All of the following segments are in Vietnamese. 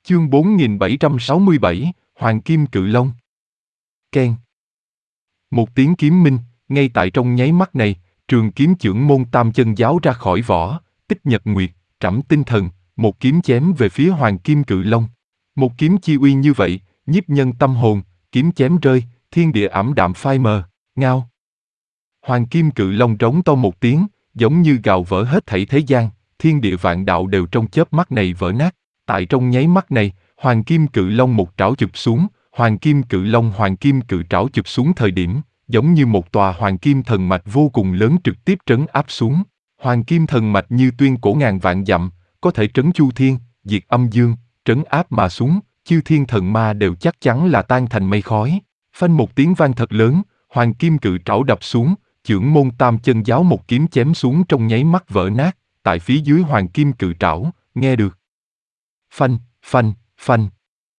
Chương 4767, Hoàng Kim Cự Long. Keng. Một tiếng kiếm minh, ngay tại trong nháy mắt này, trường kiếm chưởng môn Tam Chân Giáo ra khỏi vỏ, tích nhật nguyệt, trảm tinh thần, một kiếm chém về phía Hoàng Kim Cự Long. Một kiếm chi uy như vậy, nhiếp nhân tâm hồn, kiếm chém rơi, thiên địa ảm đạm phai mờ, ngao. Hoàng Kim Cự Long rống to một tiếng, giống như gào vỡ hết thảy thế gian, thiên địa vạn đạo đều trong chớp mắt này vỡ nát. Tại trong nháy mắt này, Hoàng Kim Cự Long một trảo chụp xuống, Hoàng Kim Cự trảo chụp xuống thời điểm, giống như một tòa Hoàng Kim thần mạch vô cùng lớn trực tiếp trấn áp xuống. Hoàng Kim thần mạch như tuyên cổ ngàn vạn dặm, có thể trấn chu thiên, diệt âm dương, trấn áp mà xuống, chư thiên thần ma đều chắc chắn là tan thành mây khói. Phanh một tiếng vang thật lớn, Hoàng Kim Cự trảo đập xuống, chưởng môn Tam Chân Giáo một kiếm chém xuống trong nháy mắt vỡ nát, tại phía dưới Hoàng Kim Cự trảo, nghe được. Phanh, phanh, phanh.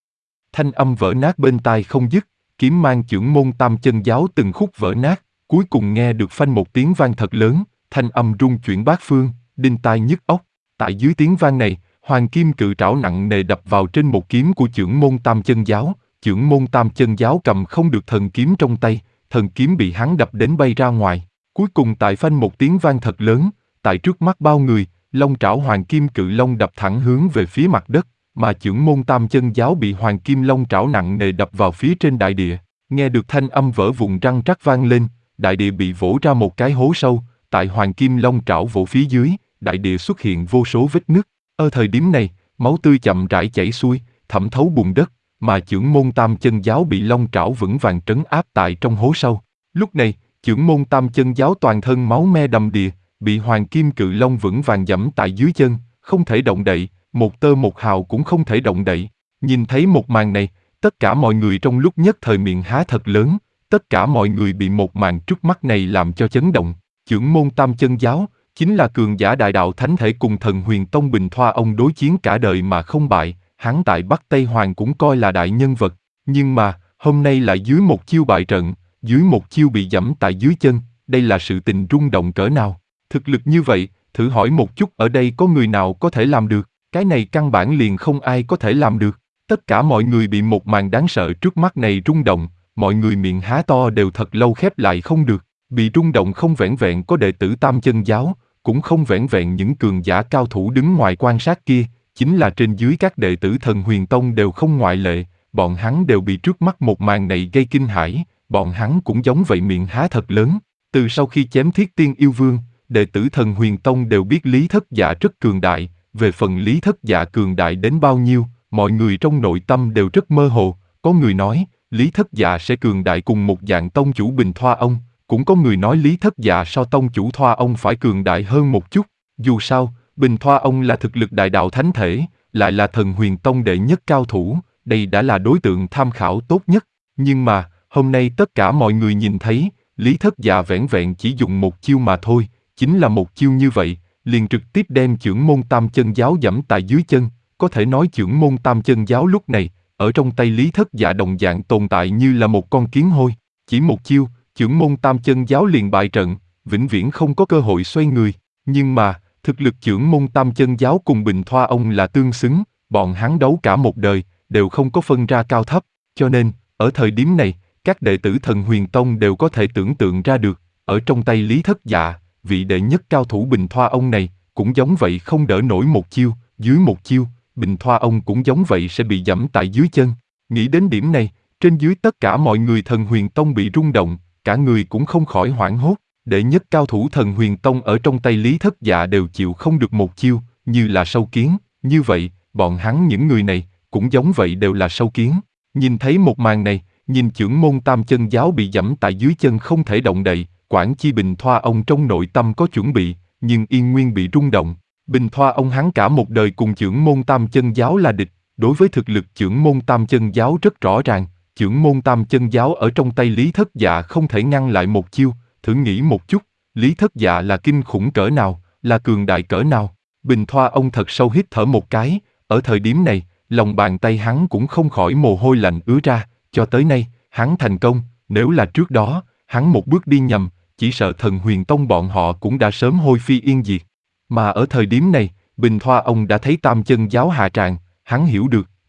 Thanh âm vỡ nát bên tai không dứt, kiếm mang chưởng môn Tam Chân Giáo từng khúc vỡ nát, cuối cùng nghe được phanh một tiếng vang thật lớn, thanh âm rung chuyển bát phương, đinh tai nhức óc. Tại dưới tiếng vang này, Hoàng Kim Cự trảo nặng nề đập vào trên một kiếm của chưởng môn Tam Chân Giáo, chưởng môn Tam Chân Giáo cầm không được thần kiếm trong tay, thần kiếm bị hắn đập đến bay ra ngoài. Cuối cùng tại phanh một tiếng vang thật lớn, tại trước mắt bao người, long trảo Hoàng Kim Cự Long đập thẳng hướng về phía mặt đất, mà chưởng môn Tam Chân Giáo bị Hoàng Kim Long trảo nặng nề đập vào phía trên đại địa. Nghe được thanh âm vỡ vụn răng rắc vang lên, đại địa bị vỗ ra một cái hố sâu, tại Hoàng Kim Long trảo vỗ phía dưới, đại địa xuất hiện vô số vết nứt. Ở thời điểm này, máu tươi chậm rãi chảy xuôi, thẩm thấu bùn đất, mà chưởng môn Tam Chân Giáo bị long trảo vững vàng trấn áp tại trong hố sâu. Lúc này, chưởng môn Tam Chân Giáo toàn thân máu me đầm đìa, bị Hoàng Kim Cự Long vững vàng giẫm tại dưới chân, không thể động đậy, một tơ một hào cũng không thể động đậy. Nhìn thấy một màn này, tất cả mọi người trong lúc nhất thời miệng há thật lớn, tất cả mọi người bị một màn trước mắt này làm cho chấn động. Chưởng môn Tam Chân Giáo chính là cường giả đại đạo thánh thể cùng Thần Huyền Tông Bình Thoa ông đối chiến cả đời mà không bại, hắn tại Bắc Tây Hoàng cũng coi là đại nhân vật, nhưng mà hôm nay lại dưới một chiêu bại trận, dưới một chiêu bị giẫm tại dưới chân, đây là sự tình rung động cỡ nào. Thực lực như vậy, thử hỏi một chút ở đây có người nào có thể làm được, cái này căn bản liền không ai có thể làm được. Tất cả mọi người bị một màn đáng sợ trước mắt này rung động, mọi người miệng há to đều thật lâu khép lại không được. Bị rung động không vẻn vẹn có đệ tử Tam Chân Giáo, cũng không vẻn vẹn những cường giả cao thủ đứng ngoài quan sát kia, chính là trên dưới các đệ tử Thần Huyền Tông đều không ngoại lệ, bọn hắn đều bị trước mắt một màn này gây kinh hãi, bọn hắn cũng giống vậy miệng há thật lớn. Từ sau khi chém Thiết Tiên Yêu Vương, đệ tử Thần Huyền Tông đều biết Lý Thất Dạ rất cường đại, về phần Lý Thất Dạ cường đại đến bao nhiêu, mọi người trong nội tâm đều rất mơ hồ, có người nói, Lý Thất Dạ sẽ cường đại cùng một dạng tông chủ Bình Thoa ông, cũng có người nói Lý Thất Dạ so tông chủ Thoa ông phải cường đại hơn một chút, dù sao, Bình Thoa ông là thực lực đại đạo thánh thể, lại là Thần Huyền Tông đệ nhất cao thủ, đây đã là đối tượng tham khảo tốt nhất, nhưng mà, hôm nay tất cả mọi người nhìn thấy, Lý Thất Dạ vẻn vẹn chỉ dùng một chiêu mà thôi, chính là một chiêu như vậy, liền trực tiếp đem chưởng môn Tam Chân Giáo giẫm tại dưới chân, có thể nói chưởng môn Tam Chân Giáo lúc này, ở trong tay Lý Thất Dạ đồng dạng tồn tại như là một con kiến hôi, chỉ một chiêu, chưởng môn Tam Chân Giáo liền bại trận, vĩnh viễn không có cơ hội xoay người, nhưng mà, thực lực chưởng môn Tam Chân Giáo cùng Bình Thoa ông là tương xứng, bọn hắn đấu cả một đời, đều không có phân ra cao thấp, cho nên, ở thời điểm này, các đệ tử Thần Huyền Tông đều có thể tưởng tượng ra được, ở trong tay Lý Thất Dạ, vị đệ nhất cao thủ Bình Thoa ông này, cũng giống vậy không đỡ nổi một chiêu, dưới một chiêu, Bình Thoa ông cũng giống vậy sẽ bị giẫm tại dưới chân. Nghĩ đến điểm này, trên dưới tất cả mọi người Thần Huyền Tông bị rung động, cả người cũng không khỏi hoảng hốt, đệ nhất cao thủ Thần Huyền Tông ở trong tay Lý Thất Dạ đều chịu không được một chiêu, như là sâu kiến, như vậy, bọn hắn những người này, cũng giống vậy đều là sâu kiến. Nhìn thấy một màn này, nhìn chưởng môn Tam Chân Giáo bị giẫm tại dưới chân không thể động đậy, quản chi Bình Thoa ông trong nội tâm có chuẩn bị, nhưng yên nguyên bị rung động. Bình Thoa ông hắn cả một đời cùng chưởng môn Tam Chân Giáo là địch, đối với thực lực chưởng môn Tam Chân Giáo rất rõ ràng, chưởng môn Tam Chân Giáo ở trong tay Lý Thất Dạ không thể ngăn lại một chiêu, thử nghĩ một chút, Lý Thất Dạ là kinh khủng cỡ nào, là cường đại cỡ nào. Bình Thoa ông thật sâu hít thở một cái, ở thời điểm này, lòng bàn tay hắn cũng không khỏi mồ hôi lạnh ứa ra, cho tới nay, hắn thành công, nếu là trước đó, hắn một bước đi nhầm, chỉ sợ Thần Huyền Tông bọn họ cũng đã sớm hôi phi yên diệt. Mà ở thời điểm này, Bình Thoa ông đã thấy Tam Chân Giáo hạ tràng, hắn hiểu được,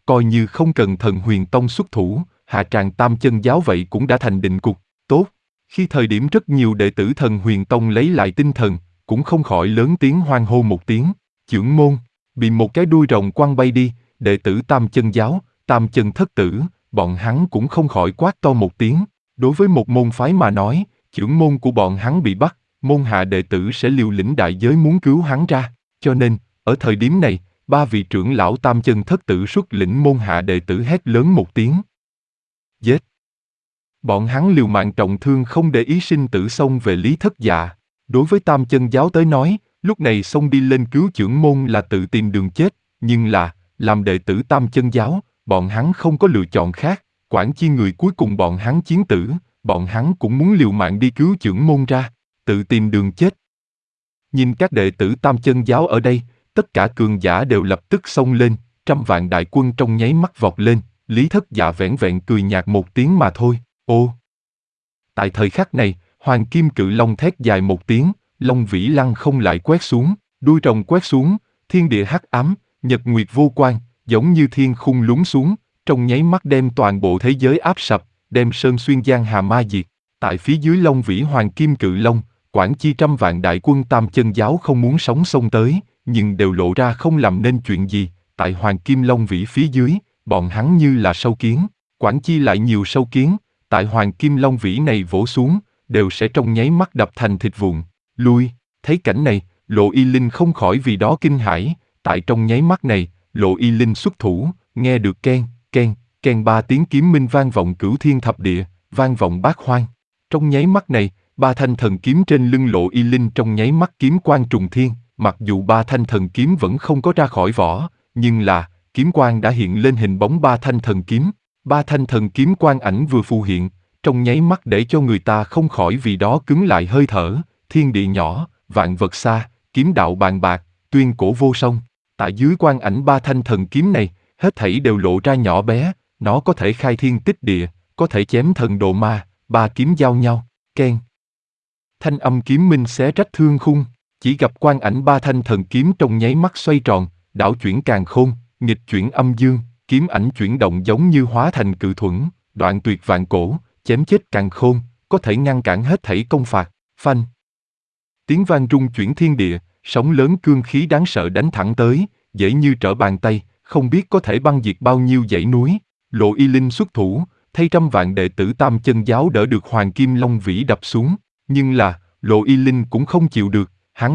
coi như không cần Thần Huyền Tông xuất thủ, hạ tràng Tam Chân Giáo vậy cũng đã thành định cục. Tốt, khi thời điểm rất nhiều đệ tử Thần Huyền Tông lấy lại tinh thần, cũng không khỏi lớn tiếng hoan hô một tiếng. Chưởng môn, bị một cái đuôi rồng quăng bay đi, đệ tử Tam Chân Giáo, Tam Chân Thất Tử, bọn hắn cũng không khỏi quát to một tiếng. Đối với một môn phái mà nói, chưởng môn của bọn hắn bị bắt, môn hạ đệ tử sẽ liều lĩnh đại giới muốn cứu hắn ra. Cho nên, ở thời điểm này, ba vị trưởng lão Tam Chân Thất Tử xuất lĩnh môn hạ đệ tử hét lớn một tiếng. Giết! Bọn hắn liều mạng trọng thương không để ý sinh tử xông về Lý Thất Dạ. Đối với Tam Chân Giáo tới nói, lúc này xông đi lên cứu chưởng môn là tự tìm đường chết, nhưng là, làm đệ tử Tam Chân Giáo, bọn hắn không có lựa chọn khác, quản chi người cuối cùng bọn hắn chiến tử, bọn hắn cũng muốn liều mạng đi cứu chưởng môn ra, tự tìm đường chết. Nhìn các đệ tử Tam Chân Giáo ở đây, tất cả cường giả đều lập tức xông lên, trăm vạn đại quân trong nháy mắt vọt lên, Lý Thất Dạ vẻn vẹn cười nhạt một tiếng mà thôi. Ô! Tại thời khắc này, Hoàng Kim Cự Long thét dài một tiếng, Long Vĩ lăng không lại quét xuống, đuôi rồng quét xuống, thiên địa hắc ám, nhật nguyệt vô quang, giống như thiên khung lún xuống, trong nháy mắt đem toàn bộ thế giới áp sập, đem Sơn Xuyên Giang Hà ma diệt. Tại phía dưới Long Vĩ Hoàng Kim Cự Long, quản chi trăm vạn đại quân Tam Chân Giáo không muốn sống xông tới, nhưng đều lộ ra không làm nên chuyện gì. Tại Hoàng Kim Long Vĩ phía dưới, bọn hắn như là sâu kiến, quản chi lại nhiều sâu kiến, tại Hoàng Kim Long Vĩ này vỗ xuống, đều sẽ trong nháy mắt đập thành thịt vụn. Lui, thấy cảnh này, Lộ Y Linh không khỏi vì đó kinh hãi. Tại trong nháy mắt này, Lộ Y Linh xuất thủ, nghe được keng, keng, keng ba tiếng kiếm minh vang vọng cửu thiên thập địa, vang vọng bát hoang. Trong nháy mắt này, ba thanh thần kiếm trên lưng Lộ Y Linh trong nháy mắt kiếm quang trùng thiên, mặc dù ba thanh thần kiếm vẫn không có ra khỏi vỏ, nhưng là, kiếm quang đã hiện lên hình bóng ba thanh thần kiếm. Ba thanh thần kiếm quang ảnh vừa phù hiện, trong nháy mắt để cho người ta không khỏi vì đó cứng lại hơi thở, thiên địa nhỏ, vạn vật xa, kiếm đạo bàn bạc, tuyên cổ vô song. Tại dưới quang ảnh ba thanh thần kiếm này, hết thảy đều lộ ra nhỏ bé, nó có thể khai thiên tích địa, có thể chém thần độ ma, ba kiếm giao nhau, keng. Thanh âm kiếm minh xé rách thương khung, chỉ gặp quang ảnh ba thanh thần kiếm trong nháy mắt xoay tròn, đảo chuyển càn khôn, nghịch chuyển âm dương, kiếm ảnh chuyển động giống như hóa thành cự thuẫn, đoạn tuyệt vạn cổ, chém chết càn khôn, có thể ngăn cản hết thảy công phạt, phanh. Tiếng vang rung chuyển thiên địa, sóng lớn cương khí đáng sợ đánh thẳng tới, dễ như trở bàn tay, không biết có thể băng diệt bao nhiêu dãy núi. Lộ Y Linh xuất thủ, thay trăm vạn đệ tử Tam Chân Giáo đỡ được Hoàng Kim Long Vĩ đập xuống, nhưng là, Lộ Y Linh cũng không chịu được, hắn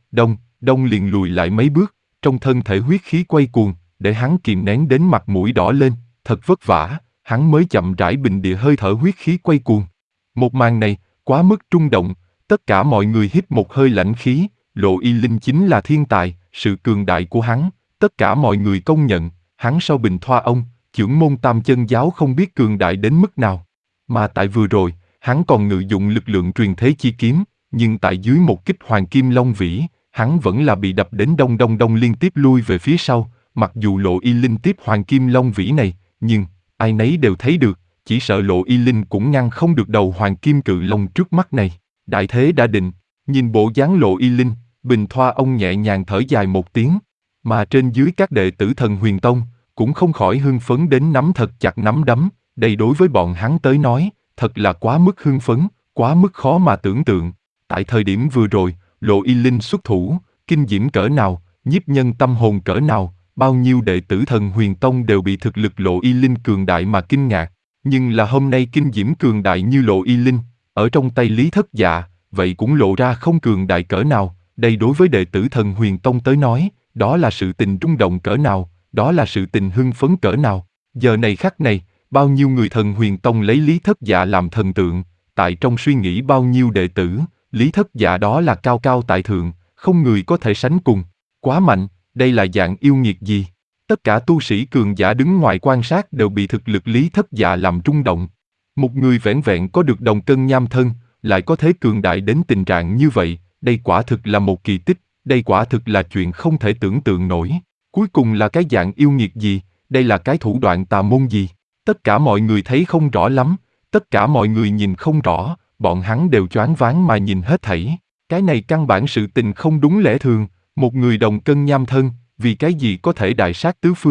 đông liền lùi lại mấy bước, trong thân thể huyết khí quay cuồng, để hắn kìm nén đến mặt mũi đỏ lên, thật vất vả, hắn mới chậm rãi bình địa hơi thở huyết khí quay cuồng. Một màn này, quá mức rung động, tất cả mọi người hít một hơi lãnh khí, Lộ Y Linh chính là thiên tài, sự cường đại của hắn, tất cả mọi người công nhận, hắn sau Bình Thoa Ông, chưởng môn Tam Chân Giáo không biết cường đại đến mức nào. Mà tại vừa rồi, hắn còn ngự dụng lực lượng truyền thế chi kiếm, nhưng tại dưới một kích Hoàng Kim Long Vĩ, hắn vẫn là bị đập đến đông liên tiếp lui về phía sau. Mặc dù Lộ Y Linh tiếp Hoàng Kim Long Vĩ này, nhưng ai nấy đều thấy được, chỉ sợ Lộ Y Linh cũng ngăn không được đầu Hoàng Kim Cự Long trước mắt này. Đại thế đã định, nhìn bộ dáng Lộ Y Linh, Bình Thoa Ông nhẹ nhàng thở dài một tiếng, mà trên dưới các đệ tử Thần Huyền Tông cũng không khỏi hưng phấn đến nắm thật chặt nắm đấm. Đây đối với bọn hắn tới nói, thật là quá mức hưng phấn, quá mức khó mà tưởng tượng. Tại thời điểm vừa rồi, Lộ Y Linh xuất thủ, kinh diễm cỡ nào, nhiếp nhân tâm hồn cỡ nào, bao nhiêu đệ tử Thần Huyền Tông đều bị thực lực Lộ Y Linh cường đại mà kinh ngạc. Nhưng là hôm nay kinh diễm cường đại như Lộ Y Linh, ở trong tay Lý Thất Dạ, vậy cũng lộ ra không cường đại cỡ nào. Đây đối với đệ tử Thần Huyền Tông tới nói, đó là sự tình rung động cỡ nào, đó là sự tình hưng phấn cỡ nào. Giờ này khắc này, bao nhiêu người Thần Huyền Tông lấy Lý Thất Dạ làm thần tượng, tại trong suy nghĩ bao nhiêu đệ tử, Lý Thất Dạ đó là cao cao tại thượng, không người có thể sánh cùng. Quá mạnh, đây là dạng yêu nghiệt gì? Tất cả tu sĩ cường giả đứng ngoài quan sát đều bị thực lực Lý Thất Dạ làm rung động. Một người vẻn vẹn có được đồng cân nham thân, lại có thế cường đại đến tình trạng như vậy, đây quả thực là một kỳ tích, đây quả thực là chuyện không thể tưởng tượng nổi. Cuối cùng là cái dạng yêu nghiệt gì, đây là cái thủ đoạn tà môn gì? Tất cả mọi người thấy không rõ lắm, tất cả mọi người nhìn không rõ, bọn hắn đều choáng váng mà nhìn hết thảy. Cái này căn bản sự tình không đúng lẽ thường, một người đồng cân nham thân, vì cái gì có thể đại sát tứ phương,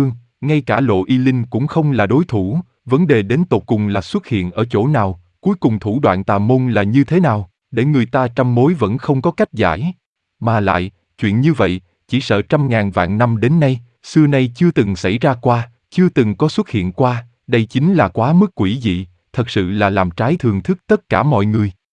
ngay cả Lộ Y Linh cũng không là đối thủ, vấn đề đến tột cùng là xuất hiện ở chỗ nào, cuối cùng thủ đoạn tà môn là như thế nào, để người ta trăm mối vẫn không có cách giải. Mà lại, chuyện như vậy, chỉ sợ trăm ngàn vạn năm đến nay, xưa nay chưa từng xảy ra qua, chưa từng có xuất hiện qua, đây chính là quá mức quỷ dị, thật sự là làm trái thường thức tất cả mọi người.